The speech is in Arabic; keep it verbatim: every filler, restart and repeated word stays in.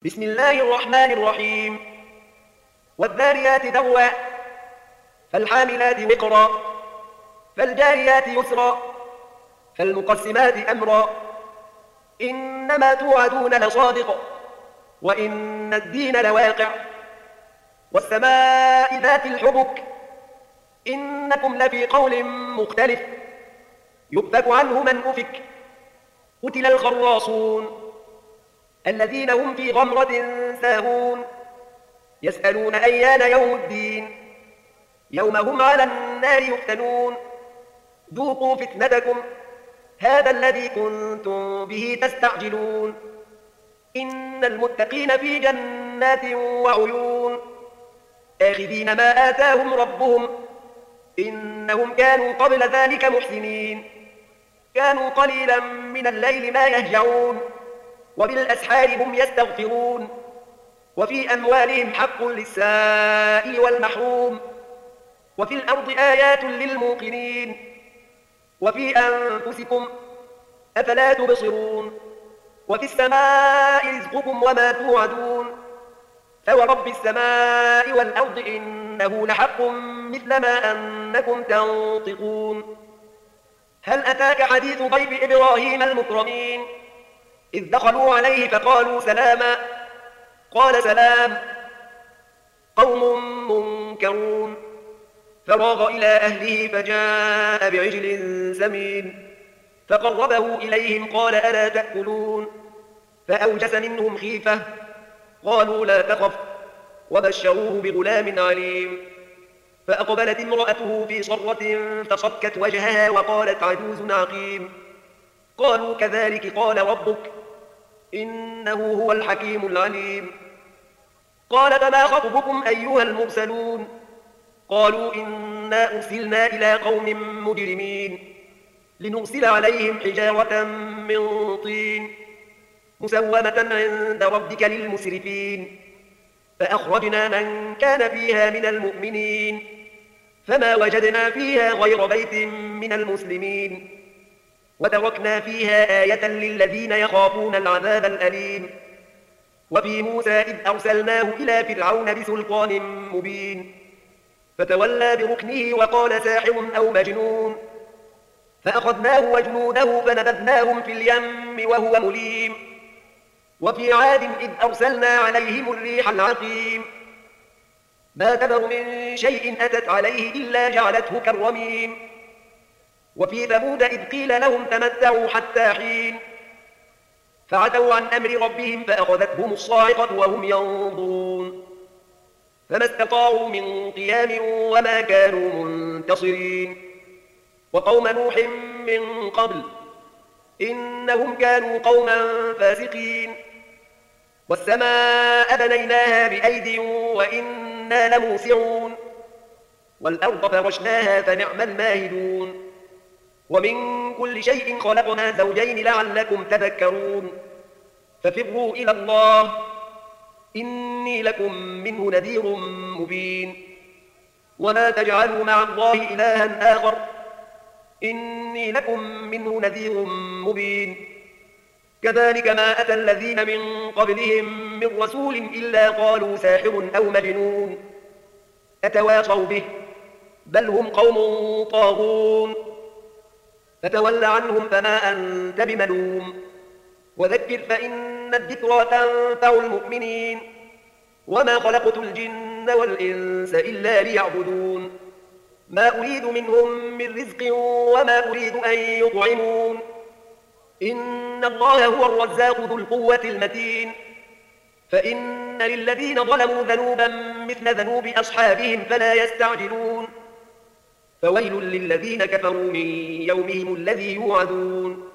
بسم الله الرحمن الرحيم. والذاريات ذروا فالحاملات وقرا فالجاريات يسرا فالمقسمات أمرا إنما توعدون لصادق وإن الدين لواقع والسماء ذات الحبك إنكم لفي قول مختلف يؤفك عنه من أفك قتل الخراصون الذين هم في غمرة ساهون يسألون أيان يوم الدين يوم هم على النار يفتنون ذوقوا فتنتكم هذا الذي كنتم به تستعجلون إن المتقين في جنات وعيون آخذين ما آتاهم ربهم إنهم كانوا قبل ذلك محسنين كانوا قليلا من الليل ما يهجعون وبالأسحار هم يستغفرون وفي أموالهم حق للسائل والمحروم وفي الأرض آيات للموقنين وفي أنفسكم أفلا تبصرون وفي السماء رزقكم وما توعدون فورب السماء والأرض إنه لحق مثل ما أنكم تنطقون هل أتاك حديث ضيف إبراهيم المكرمين إذ دخلوا عليه فقالوا سلاما قال سلام قوم منكرون فراغ إلى أهله فجاء بعجل سمين فقربه إليهم قال ألا تأكلون فأوجس منهم خيفة قالوا لا تخف وبشروه بغلام عليم فأقبلت امرأته في صرة فصكت وجهها وقالت عجوز عقيم قالوا كذلك قال ربك إنه هو الحكيم العليم قال فما خطبكم أيها المرسلون قالوا إنا أرسلنا إلى قوم مجرمين لنرسل عليهم حجارة من طين مسومة عند ربك للمسرفين فأخرجنا من كان فيها من المؤمنين فما وجدنا فيها غير بيت من المسلمين وتركنا فيها آية للذين يخافون العذاب الأليم وفي موسى إذ أرسلناه إلى فرعون بسلطان مبين فتولى بركنه وقال ساحر أو مجنون فأخذناه وجنوده فنبذناهم في اليم وهو مليم وفي عاد إذ أرسلنا عليهم الريح العقيم ما تذر من شيء أتت عليه إلا جعلته كالرميم وفي ثمود إذ قيل لهم تمتعوا حتى حين فعتوا عن أمر ربهم فأخذتهم الصاعقة وهم ينظرون فما استطاعوا من قيام وما كانوا منتصرين وقوم نوح من قبل إنهم كانوا قوما فاسقين والسماء بنيناها بأيد وإنا لموسعون والأرض فرشناها فنعم الماهدون ومن كل شيء خلقنا زوجين لعلكم تذكرون ففروا إلى الله إني لكم منه نذير مبين ولا تجعلوا مع الله إلها آخر إني لكم منه نذير مبين كذلك ما أتى الذين من قبلهم من رسول إلا قالوا ساحر أو مجنون أتواصوا به بل هم قوم طاغون فتول عنهم فما أنت بملوم وذكر فإن الذكرى تنفع المؤمنين وما خلقت الجن والإنس إلا ليعبدون ما أريد منهم من رزق وما أريد أن يطعمون إن الله هو الرزاق ذو القوة المتين فإن للذين ظلموا ذنوبا مثل ذنوب أصحابهم فلا يستعجلون فويل للذين كفروا من يومهم الذي يوعدون